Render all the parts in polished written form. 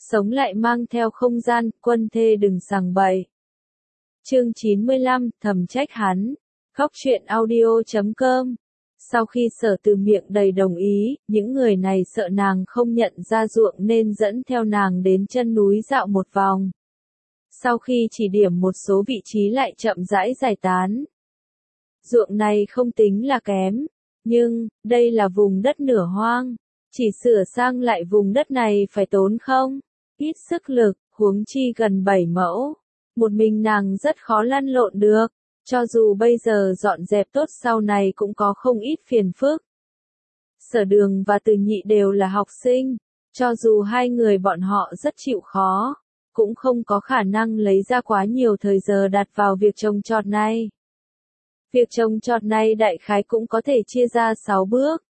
sống lại mang theo không gian, quân thê đừng sằng bậy. Chương 95, thầm trách hắn. Khóc chuyện audio.com. Sau khi Sở Từ miệng đầy đồng ý, những người này sợ nàng không nhận ra ruộng nên dẫn theo nàng đến chân núi dạo một vòng. Sau khi chỉ điểm một số vị trí lại chậm rãi giải tán. Ruộng này không tính là kém, nhưng, đây là vùng đất nửa hoang. Chỉ sửa sang lại vùng đất này phải tốn không ít sức lực, huống chi gần 7 mẫu. Một mình nàng rất khó lăn lộn được, cho dù bây giờ dọn dẹp tốt sau này cũng có không ít phiền phức. Sở Đường và Từ Nhị đều là học sinh, cho dù hai người bọn họ rất chịu khó, cũng không có khả năng lấy ra quá nhiều thời giờ đặt vào việc trồng trọt này. Việc trồng trọt này đại khái cũng có thể chia ra 6 bước.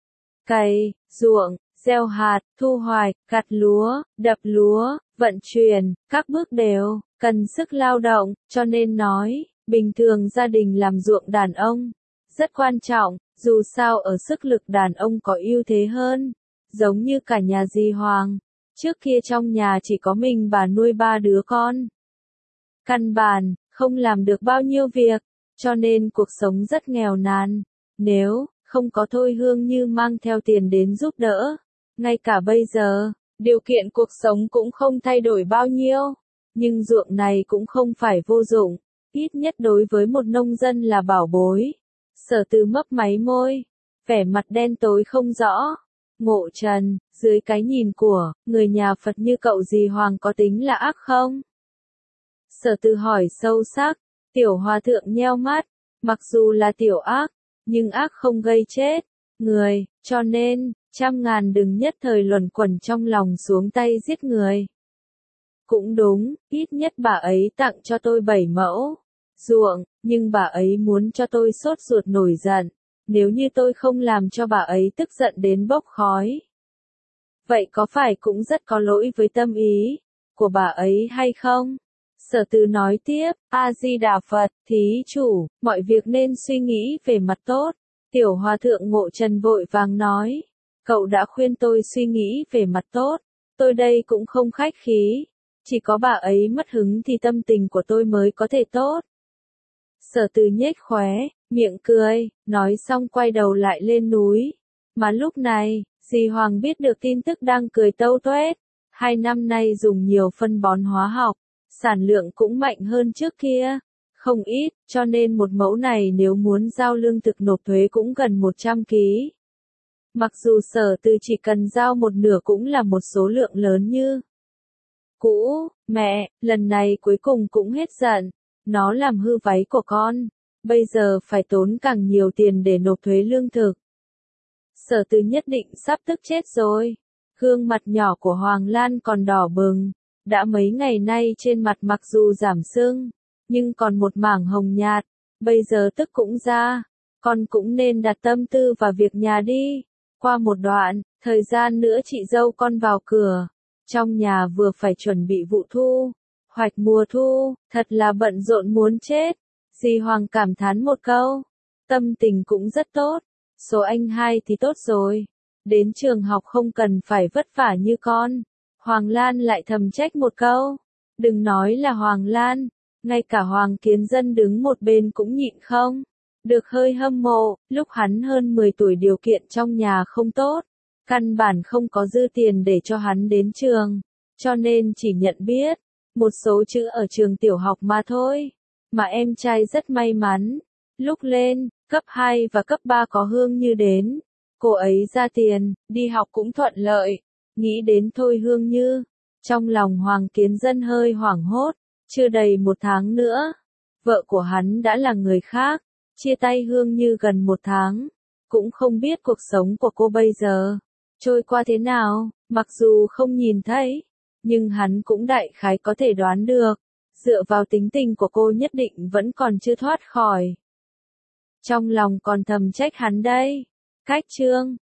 Cày, ruộng, gieo hạt, thu hoạch, gặt lúa, đập lúa, vận chuyển, các bước đều cần sức lao động, cho nên nói, bình thường gia đình làm ruộng đàn ông rất quan trọng, dù sao ở sức lực đàn ông có ưu thế hơn, giống như cả nhà dì Hoàng, trước kia trong nhà chỉ có mình bà nuôi 3 đứa con. Căn bản, không làm được bao nhiêu việc, cho nên cuộc sống rất nghèo nàn, nếu không có Thôi Hương Như mang theo tiền đến giúp đỡ. Ngay cả bây giờ, điều kiện cuộc sống cũng không thay đổi bao nhiêu, nhưng ruộng này cũng không phải vô dụng, ít nhất đối với một nông dân là bảo bối. Sở Từ mấp máy môi, vẻ mặt đen tối không rõ. Ngộ Trần, dưới cái nhìn của người nhà Phật như cậu dì Hoàng có tính là ác không? Sở Từ hỏi sâu sắc, Tiểu Hòa thượng nheo mắt, mặc dù là tiểu ác, nhưng ác không gây chết người, cho nên, 100.000 đừng nhất thời luẩn quẩn trong lòng xuống tay giết người. Cũng đúng, ít nhất bà ấy tặng cho tôi 7 mẫu ruộng, nhưng bà ấy muốn cho tôi sốt ruột nổi giận, nếu như tôi không làm cho bà ấy tức giận đến bốc khói. Vậy có phải cũng rất có lỗi với tâm ý của bà ấy hay không? Sở Từ nói tiếp, A-di-đà Phật, thí chủ, mọi việc nên suy nghĩ về mặt tốt. Tiểu Hòa thượng Ngộ Trần vội vàng nói, cậu đã khuyên tôi suy nghĩ về mặt tốt, tôi đây cũng không khách khí, chỉ có bà ấy mất hứng thì tâm tình của tôi mới có thể tốt. Sở Từ nhếch khóe miệng cười, nói xong quay đầu lại lên núi. Mà lúc này, dì Hoàng biết được tin tức đang cười tâu tuét. 2 năm nay dùng nhiều phân bón hóa học, sản lượng cũng mạnh hơn trước kia, không ít, cho nên một mẫu này nếu muốn giao lương thực nộp thuế cũng gần 100 kg. Mặc dù Sở Từ chỉ cần giao một nửa cũng là một số lượng lớn như cũ, mẹ, lần này cuối cùng cũng hết giận, nó làm hư váy của con, bây giờ phải tốn càng nhiều tiền để nộp thuế lương thực. Sở Từ nhất định sắp tức chết rồi, gương mặt nhỏ của Hoàng Lan còn đỏ bừng, đã mấy ngày nay trên mặt mặc dù giảm sưng, nhưng còn một mảng hồng nhạt, bây giờ tức cũng ra, con cũng nên đặt tâm tư vào việc nhà đi. Qua một đoạn, thời gian nữa chị dâu con vào cửa, trong nhà vừa phải chuẩn bị vụ thu hoạch mùa thu, thật là bận rộn muốn chết. Dì Hoàng cảm thán một câu, tâm tình cũng rất tốt, số anh hai thì tốt rồi, đến trường học không cần phải vất vả như con. Hoàng Lan lại thầm trách một câu, đừng nói là Hoàng Lan, ngay cả Hoàng Kiến Dân đứng một bên cũng nhịn không được hơi hâm mộ, lúc hắn hơn 10 tuổi điều kiện trong nhà không tốt, căn bản không có dư tiền để cho hắn đến trường, cho nên chỉ nhận biết một số chữ ở trường tiểu học mà thôi. Mà em trai rất may mắn, lúc lên cấp 2 và cấp 3 có Hương Như đến, cô ấy ra tiền, đi học cũng thuận lợi. Nghĩ đến Thôi Hương Như, trong lòng Hoàng Kiến Dân hơi hoảng hốt, chưa đầy 1 tháng nữa, vợ của hắn đã là người khác, chia tay Hương Như gần 1 tháng, cũng không biết cuộc sống của cô bây giờ trôi qua thế nào, mặc dù không nhìn thấy, nhưng hắn cũng đại khái có thể đoán được, dựa vào tính tình của cô nhất định vẫn còn chưa thoát khỏi. Trong lòng còn thầm trách hắn đây. Cách chương